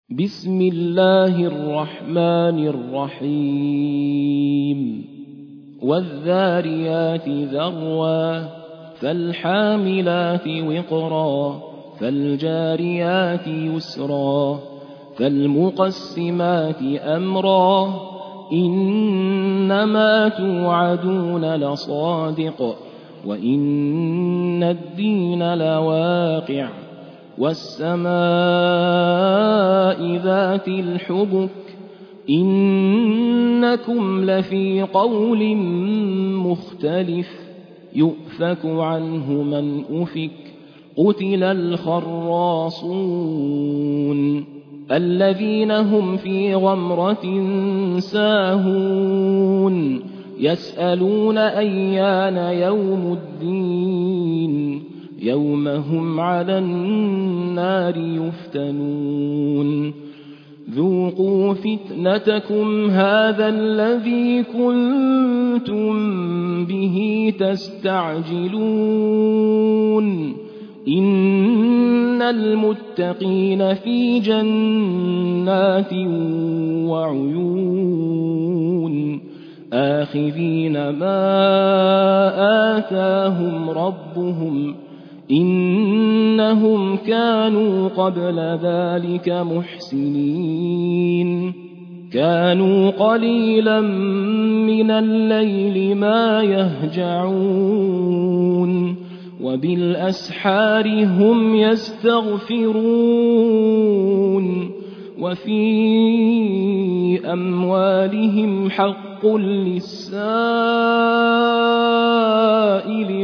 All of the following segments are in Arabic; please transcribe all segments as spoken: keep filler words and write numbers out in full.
بسم الله الرحمن الرحيم والذاريات ذروا فالحاملات وقرا فالجاريات يسرا فالمقسمات أمرا إنما توعدون لصادق وإن الدين لواقع والسماء ذات الحبك إنكم لفي قول مختلف يؤفك عنه من أفك قتل الخراصون الذين هم في غمرة ساهون يسألون أيان يوم الدين يوم هم على النار يفتنون ذوقوا فتنتكم هذا الذي كنتم به تستعجلون إن المتقين في جنات وعيون آخذين ما آتاهم ربهم إنهم كانوا قبل ذلك محسنين كانوا قليلا من الليل ما يهجعون وبالأسحار هم يستغفرون وفي أموالهم حق للسائل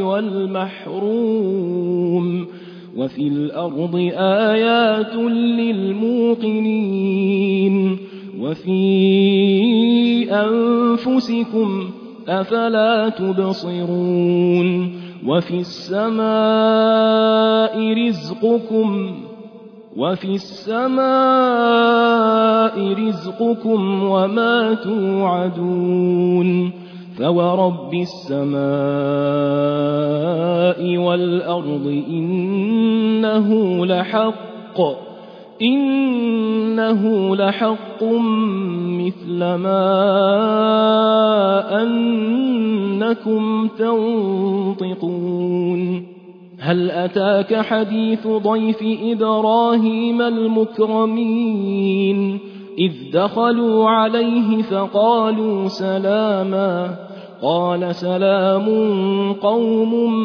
والمحروم وفي الأرض آيات للموقنين وفي أنفسكم أفلا تبصرون وفي السماء رزقكم وفي السماء رزقكم وما توعدون فورب السماء والأرض إنه لحق إنه لحق مثل ما أنكم تنطقون هل أتاك حديث ضيف إبراهيم المكرمين إذ دخلوا عليه فقالوا سلاما قال سلام قوم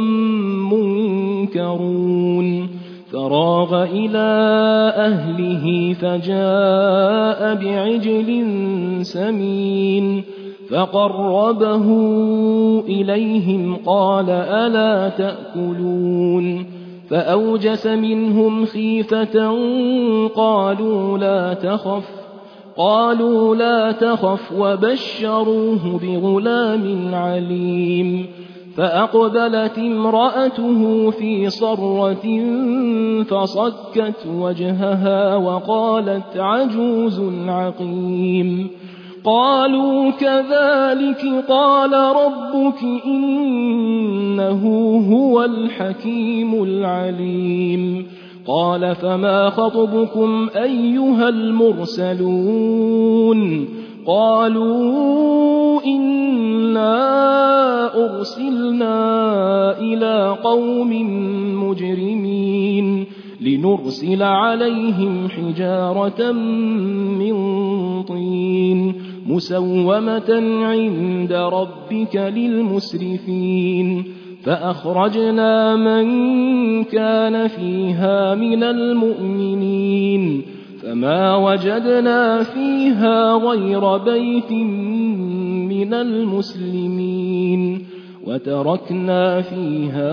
منكرون فراغ إلى أهله فجاء بعجل سمين فقربه إليهم قال ألا تأكلون فأوجس منهم خيفة قالوا لا تخف قالوا لا تخف وبشروه بغلام عليم فأقبلت امرأته في صرة فصكت وجهها وقالت عجوز عقيم قالوا كذلك قال ربك إنه هو الحكيم العليم قال فما خطبكم أيها المرسلون قالوا إنا أرسلنا إلى قوم مجرمين لنرسل عليهم حجارة من طين مسومة عند ربك للمسرفين فأخرجنا من كان فيها من المؤمنين فما وجدنا فيها غير بيت من المسلمين وتركنا فيها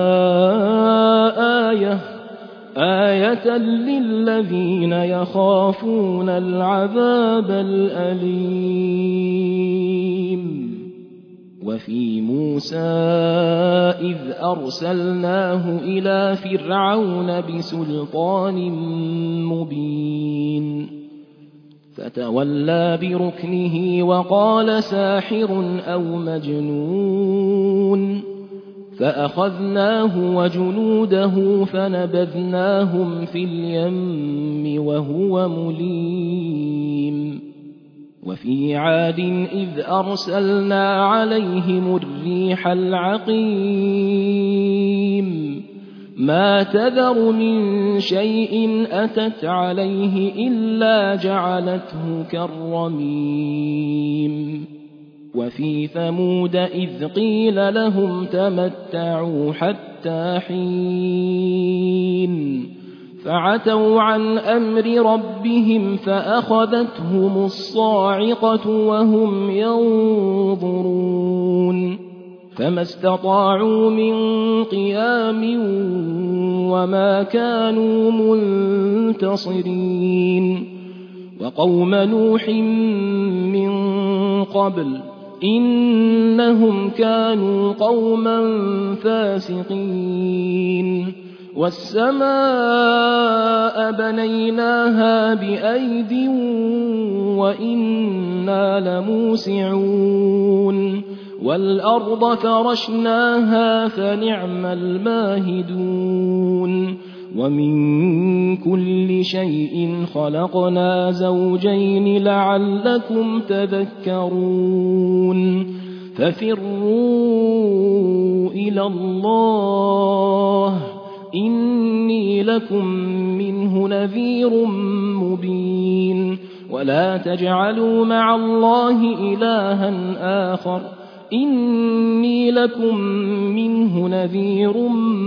آية آية للذين يخافون العذاب الأليم وفي موسى إذ أرسلناه إلى فرعون بسلطان مبين فتولى بركنه وقال ساحر أو مجنون فأخذناه وجنوده فنبذناهم في اليم وهو مليم وفي عاد إذ أرسلنا عليهم الريح العقيم ما تذر من شيء أتت عليه إلا جعلته كالرميم وفي ثمود إذ قيل لهم تمتعوا حتى حين فعتوا عن أمر ربهم فأخذتهم الصاعقة وهم ينظرون فما استطاعوا من قيام وما كانوا منتصرين وقوم نوح من قبل إنهم كانوا قوما فاسقين والسماء بنيناها بأيد وإنا لموسعون والأرض فرشناها فنعم الماهدون ومن كل شيء خلقنا زوجين لعلكم تذكرون ففروا إلى الله إني لكم منه نذير مبين ولا تجعلوا مع الله إلها آخر إني لكم منه نذير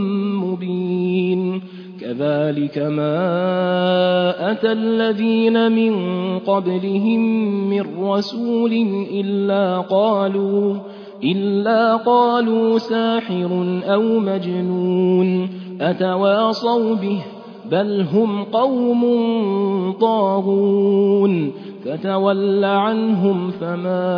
مبين كذلك ما أتى الذين من قبلهم من رسول إلا قالوا, إلا قالوا ساحر أو مجنون أتواصوا به بل هم قوم طاغون فتول عنهم فما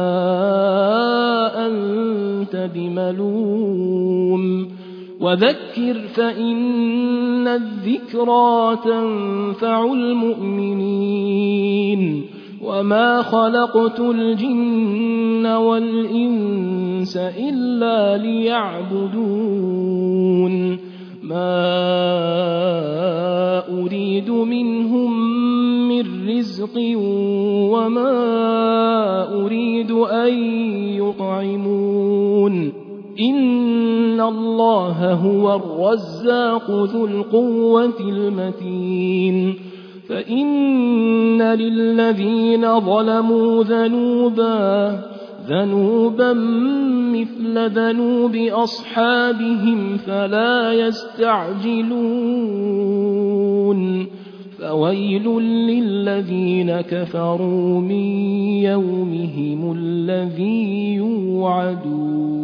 أنت بملوم وذكر فإن الذكرى تنفع المؤمنين وما خلقت الجن والإنس إلا ليعبدون ما أريد منهم من رزق وما أريد أن يطعمون إن الله هو الرزاق ذو القوة المتين فإن للذين ظلموا ذنوبا ذنوبا مثل ذنوب أصحابهم فلا يستعجلون فويل للذين كفروا من يومهم الذي يوعدون